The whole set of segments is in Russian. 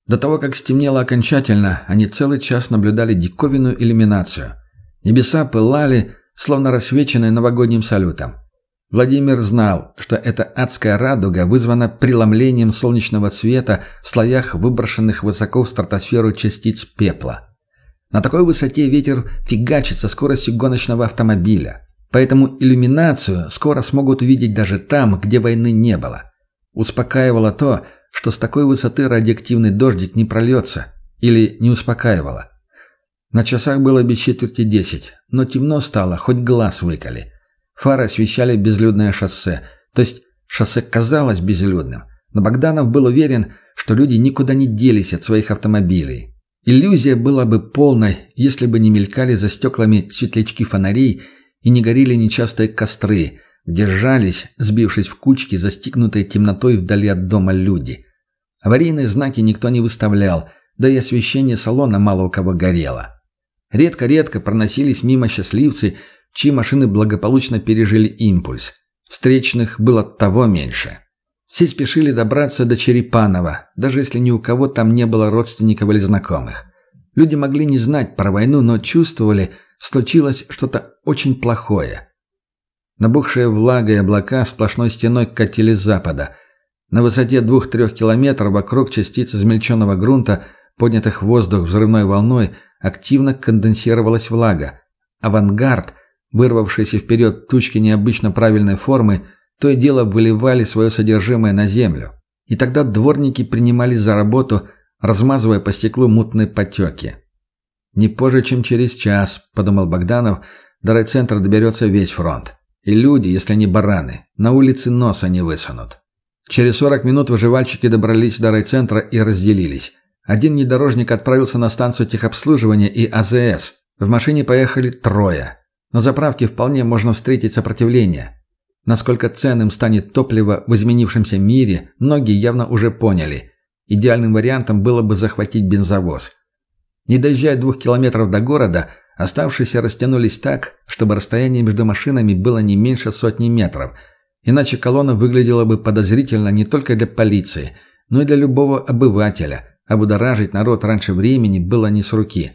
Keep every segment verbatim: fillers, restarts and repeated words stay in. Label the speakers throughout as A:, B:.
A: До того, как стемнело окончательно, они целый час наблюдали диковинную иллюминацию. Небеса пылали, словно рассвеченные новогодним салютом. Владимир знал, что эта адская радуга вызвана преломлением солнечного света в слоях выброшенных высоко в стратосферу частиц пепла. На такой высоте ветер фигачит со скоростью гоночного автомобиля. Поэтому иллюминацию скоро смогут увидеть даже там, где войны не было. Успокаивало то, что с такой высоты радиоактивный дождик не прольется. Или не успокаивало. На часах было без четверти десять, но темно стало, хоть глаз выколи. Фары освещали безлюдное шоссе, то есть шоссе казалось безлюдным, но Богданов был уверен, что люди никуда не делись от своих автомобилей. Иллюзия была бы полной, если бы не мелькали за стеклами светлячки фонарей и не горели нечастые костры, где сжались, сбившись в кучки, застигнутые темнотой вдали от дома люди. Аварийные знаки никто не выставлял, да и освещение салона мало у кого горело. Редко-редко проносились мимо счастливцы, чьи машины благополучно пережили импульс. Встречных было того меньше. Все спешили добраться до Черепанова, даже если ни у кого там не было родственников или знакомых. Люди могли не знать про войну, но чувствовали, случилось что-то очень плохое. Набухшие влагой облака сплошной стеной катили с запада. На высоте двух-трех километров вокруг частиц измельченного грунта, поднятых в воздух взрывной волной, активно конденсировалась влага. Авангард, вырвавшиеся вперед тучки необычно правильной формы, то и дело выливали свое содержимое на землю. И тогда дворники принимались за работу, размазывая по стеклу мутные потеки. «Не позже, чем через час», — подумал Богданов, — «до райцентра доберется весь фронт. И люди, если не бараны, на улице носа не высунут». Через сорок минут выживальщики добрались до райцентра и разделились. Один внедорожник отправился на станцию техобслуживания и А Зэ Эс. В машине поехали трое. На заправке вполне можно встретить сопротивление. Насколько ценным станет топливо в изменившемся мире, многие явно уже поняли. Идеальным вариантом было бы захватить бензовоз. Не доезжая двух километров до города, оставшиеся растянулись так, чтобы расстояние между машинами было не меньше сотни метров. Иначе колонна выглядела бы подозрительно не только для полиции, но и для любого обывателя. А будоражить народ раньше времени было не с руки.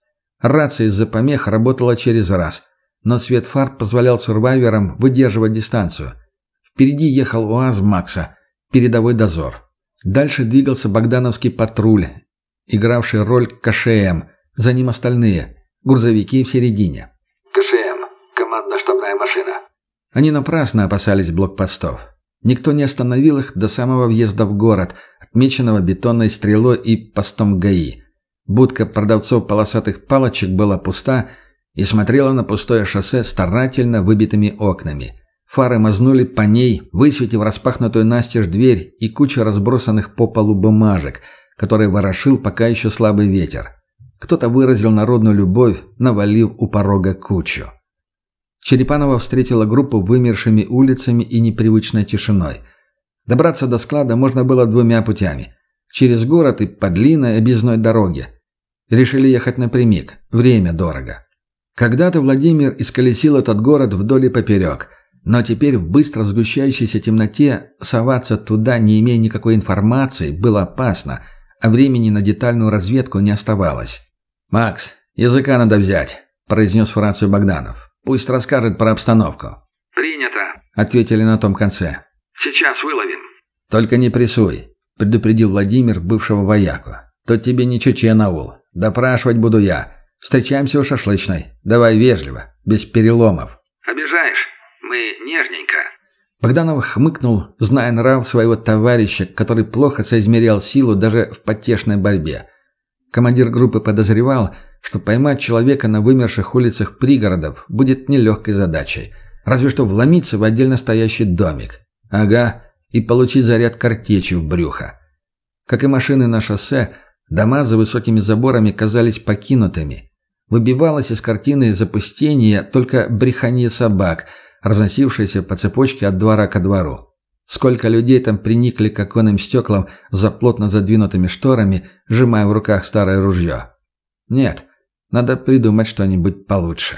A: Рация из-за помех работала через раз, но свет фар позволял сурвайверам выдерживать дистанцию. Впереди ехал УАЗ Макса, передовой дозор. Дальше двигался богдановский патруль, игравший роль Ка Ш М, за ним остальные, грузовики в середине.
B: Ка Ш М, командно-штабная машина.
A: Они напрасно опасались блокпостов. Никто не остановил их до самого въезда в город, отмеченного бетонной стрелой и постом Га И. Будка продавцов полосатых палочек была пуста и смотрела на пустое шоссе старательно выбитыми окнами. Фары мазнули по ней, высветив распахнутую настежь дверь и кучу разбросанных по полу бумажек, которые ворошил пока еще слабый ветер. Кто-то выразил народную любовь, навалив у порога кучу. Черепанова встретила группу вымершими улицами и непривычной тишиной. Добраться до склада можно было двумя путями. Через город и по длинной объездной дороге. Решили ехать напрямик. Время дорого. Когда-то Владимир исколесил этот город вдоль и поперек. Но теперь в быстро сгущающейся темноте соваться туда, не имея никакой информации, было опасно, а времени на детальную разведку не оставалось. «Макс, языка надо взять», – произнес в рацию Богданов. «Пусть расскажет про обстановку».
B: «Принято»,
A: – ответили на том конце.
B: «Сейчас выловим».
A: «Только не прессуй», – предупредил Владимир бывшего вояку. «Тот тебе не чеченаул. Допрашивать буду я. Встречаемся у шашлычной. Давай вежливо, без переломов».
B: «Обижаешь? Мы нежненько».
A: Богданов хмыкнул, зная нрав своего товарища, который плохо соизмерял силу даже в потешной борьбе. Командир группы подозревал, что поймать человека на вымерших улицах пригородов будет нелегкой задачей. Разве что вломиться в отдельно стоящий домик. Ага, и получить заряд картечи в брюхо. Как и машины на шоссе, дома за высокими заборами казались покинутыми. Выбивалось из картины запустения только бреханье собак, разносившееся по цепочке от двора ко двору. Сколько людей там приникли к оконным стеклам за плотно задвинутыми шторами, сжимая в руках старое ружье. Нет, надо придумать что-нибудь получше.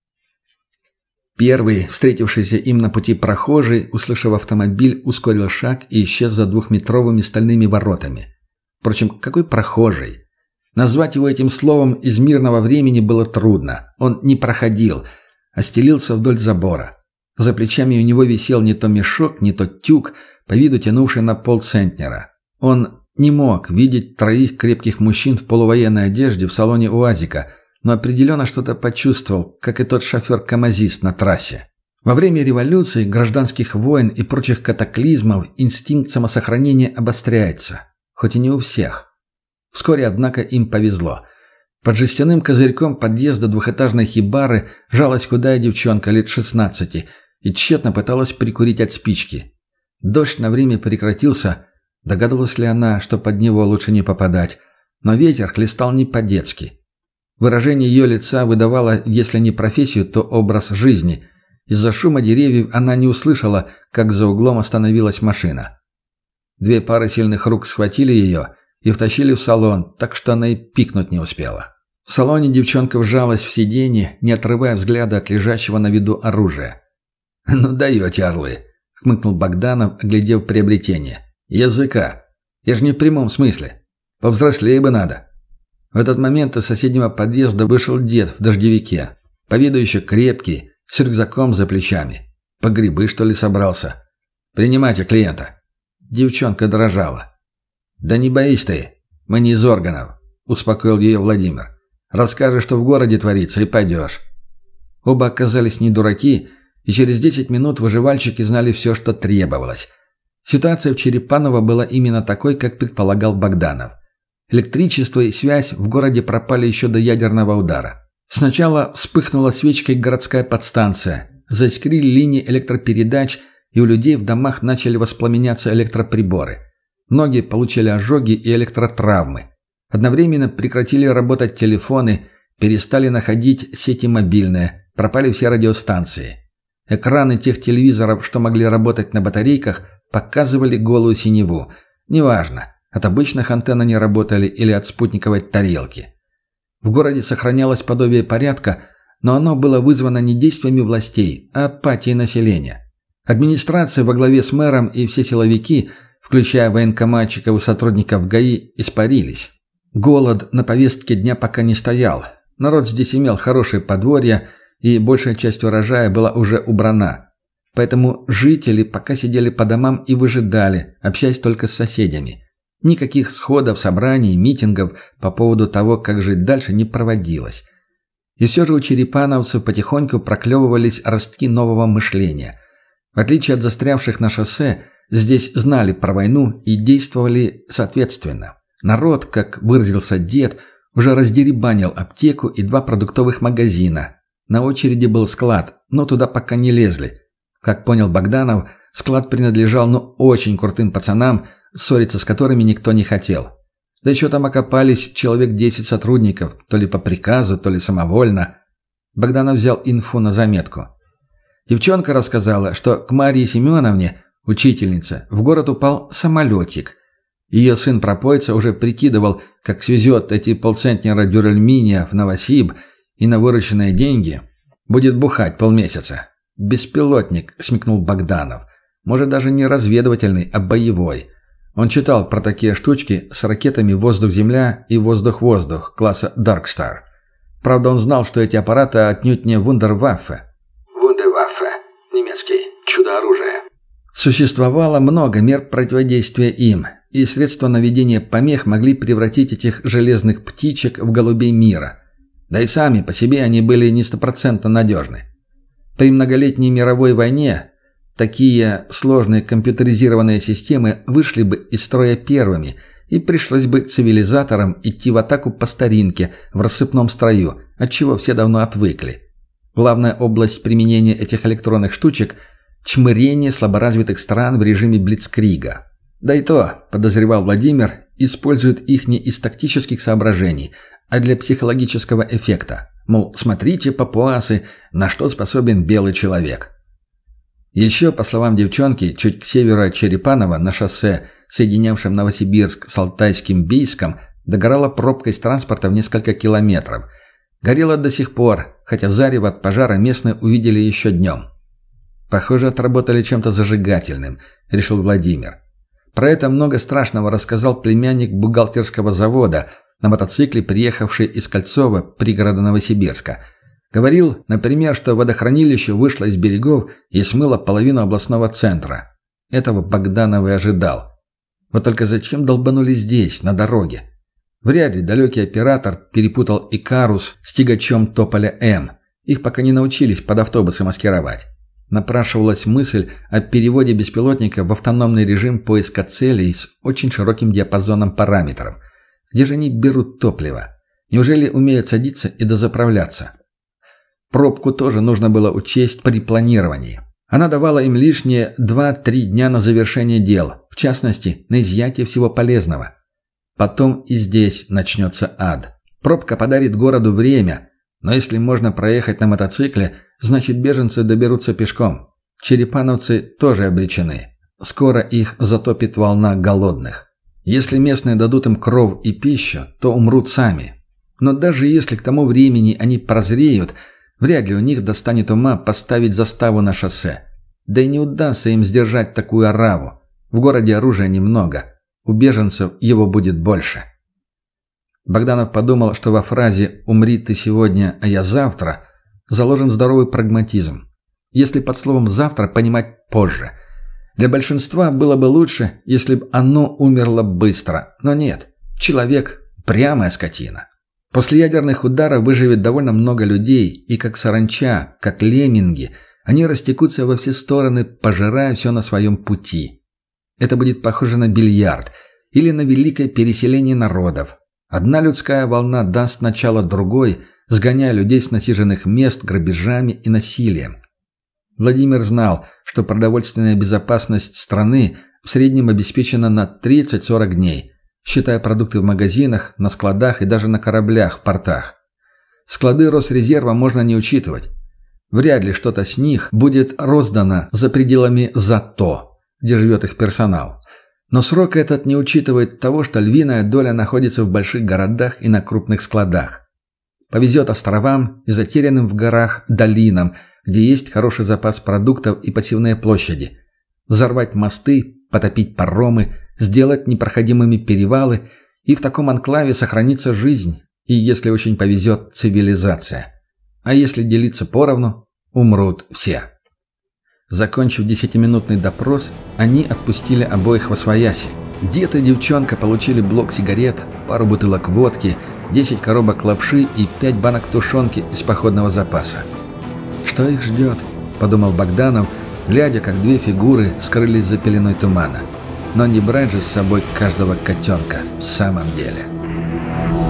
A: Первый, встретившийся им на пути прохожий, услышав автомобиль, ускорил шаг и исчез за двухметровыми стальными воротами. Впрочем, какой прохожий? Назвать его этим словом из мирного времени было трудно. Он не проходил, а стелился вдоль забора. За плечами у него висел не то мешок, не то тюк, по виду тянувший на полцентнера. Он не мог видеть троих крепких мужчин в полувоенной одежде в салоне УАЗика, но определенно что-то почувствовал, как и тот шофер-камазист на трассе. Во время революции, гражданских войн и прочих катаклизмов инстинкт самосохранения обостряется, хоть и не у всех. Вскоре, однако, им повезло. Под жестяным козырьком подъезда двухэтажной хибары жалась худая девчонка лет шестнадцати и тщетно пыталась прикурить от спички. Дождь на время прекратился, догадывалась ли она, что под него лучше не попадать, но ветер хлестал не по-детски. Выражение ее лица выдавало, если не профессию, то образ жизни. Из-за шума деревьев она не услышала, как за углом остановилась машина. Две пары сильных рук схватили ее и втащили в салон, так что она и пикнуть не успела. В салоне девчонка вжалась в сиденье, не отрывая взгляда от лежащего на виду оружия. «Ну даете, орлы!» — хмыкнул Богданов, оглядев приобретение. «Языка! Я же не в прямом смысле. Повзрослее бы надо». В этот момент из соседнего подъезда вышел дед в дождевике. По виду еще крепкий, с рюкзаком за плечами. По грибы, что ли, собрался? «Принимайте клиента». Девчонка дрожала. «Да не боись ты, мы не из органов», — успокоил ее Владимир. «Расскажешь, что в городе творится, и пойдешь». Оба оказались не дураки, и через десять минут выживальщики знали все, что требовалось. Ситуация в Черепаново была именно такой, как предполагал Богданов. Электричество и связь в городе пропали еще до ядерного удара. Сначала вспыхнула свечкой городская подстанция, заискрили линии электропередач, и у людей в домах начали воспламеняться электроприборы. Многие получили ожоги и электротравмы. Одновременно прекратили работать телефоны, перестали находить сети мобильные, пропали все радиостанции. Экраны тех телевизоров, что могли работать на батарейках, показывали голую синеву. Неважно, от обычных антенн они работали или от спутниковой тарелки. В городе сохранялось подобие порядка, но оно было вызвано не действиями властей, а апатией населения. Администрация во главе с мэром и все силовики, включая военкоматчиков и сотрудников ГАИ, испарились. Голод на повестке дня пока не стоял. Народ здесь имел хорошее подворье, и большая часть урожая была уже убрана. Поэтому жители пока сидели по домам и выжидали, общаясь только с соседями. Никаких сходов, собраний, митингов по поводу того, как жить дальше, не проводилось. И все же у черепановцев потихоньку проклевывались ростки нового мышления. В отличие от застрявших на шоссе, здесь знали про войну и действовали соответственно. Народ, как выразился дед, уже раздеребанил аптеку и два продуктовых магазина. На очереди был склад, но туда пока не лезли. Как понял Богданов, склад принадлежал ну очень крутым пацанам, ссориться с которыми никто не хотел. Да еще там окопались человек десять сотрудников, то ли по приказу, то ли самовольно. Богданов взял инфу на заметку. Девчонка рассказала, что к Марии Семеновне, учительнице, в город упал самолетик. Ее сын-пропойца уже прикидывал, как свезет эти полцентнера дюральминия в Новосиб и на вырученные деньги будет бухать полмесяца. «Беспилотник», — смекнул Богданов. «Может, даже не разведывательный, а боевой». Он читал про такие штучки с ракетами «Воздух-Земля» и «Воздух-Воздух» класса «Даркстар». Правда, он знал, что эти аппараты отнюдь не «Вундерваффе».
B: «Вундерваффе», немецкий, чудо-оружие.
A: Существовало много мер противодействия им, и средства наведения помех могли превратить этих железных птичек в голубей мира. Да и сами по себе они были не стопроцентно надежны. При многолетней мировой войне такие сложные компьютеризированные системы вышли бы из строя первыми, и пришлось бы цивилизаторам идти в атаку по старинке, в рассыпном строю, от чего все давно отвыкли. Главная область применения этих электронных штучек – чмырение слаборазвитых стран в режиме блицкрига. Да и то, подозревал Владимир, используют их не из тактических соображений, а для психологического эффекта. Мол, смотрите, папуасы, на что способен белый человек. Еще, по словам девчонки, чуть к северу от Черепанова на шоссе, соединявшем Новосибирск с Алтайским Бийском, догорала пробка из транспорта в несколько километров. Горела до сих пор, хотя зарево от пожара местные увидели еще днем. «Похоже, отработали чем-то зажигательным», — решил Владимир. Про это много страшного рассказал племянник бухгалтерского завода, на мотоцикле, приехавший из Кольцова, пригорода Новосибирска. Говорил, например, что водохранилище вышло из берегов и смыло половину областного центра. Этого Богданов и ожидал. Вот только зачем долбанули здесь, на дороге? Вряд ли далекий оператор перепутал Икарус с тягачом Тополя-М. Их пока не научились под автобусы маскировать. Напрашивалась мысль о переводе беспилотника в автономный режим поиска целей с очень широким диапазоном параметров. Где же они берут топливо? Неужели умеют садиться и дозаправляться? Пробку тоже нужно было учесть при планировании. Она давала им лишние два-три дня на завершение дел, в частности, на изъятие всего полезного. Потом и здесь начнется ад. Пробка подарит городу время, но если можно проехать на мотоцикле, значит беженцы доберутся пешком. Черепановцы тоже обречены. Скоро их затопит волна голодных. Если местные дадут им кров и пищу, то умрут сами. Но даже если к тому времени они прозреют, вряд ли у них достанет ума поставить заставу на шоссе. Да и не удастся им сдержать такую ораву. В городе оружия немного. У беженцев его будет больше. Богданов подумал, что во фразе «умри ты сегодня, а я завтра» заложен здоровый прагматизм. Если под словом «завтра» понимать «позже». Для большинства было бы лучше, если бы оно умерло быстро. Но нет. Человек – прямая скотина. После ядерных ударов выживет довольно много людей, и как саранча, как лемминги, они растекутся во все стороны, пожирая все на своем пути. Это будет похоже на бильярд или на великое переселение народов. Одна людская волна даст начало другой, сгоняя людей с насиженных мест грабежами и насилием. Владимир знал, что продовольственная безопасность страны в среднем обеспечена на тридцать-сорок дней, считая продукты в магазинах, на складах и даже на кораблях в портах. Склады Росрезерва можно не учитывать. Вряд ли что-то с них будет роздано за пределами ЗАТО, где живет их персонал. Но срок этот не учитывает того, что львиная доля находится в больших городах и на крупных складах. Повезет островам и затерянным в горах долинам, где есть хороший запас продуктов и пассивные площади. Взорвать мосты, потопить паромы, сделать непроходимыми перевалы, и в таком анклаве сохранится жизнь, и, если очень повезет, цивилизация. А если делиться поровну, умрут все. Закончив десятиминутный допрос, они отпустили обоих восвояси. Дед и девчонка получили блок сигарет, пару бутылок водки, десять коробок лапши и пять банок тушенки из походного запаса. «Что их ждет?» – подумал Богданов, глядя, как две фигуры скрылись за пеленой тумана. Но не брать же с собой каждого котенка в самом деле.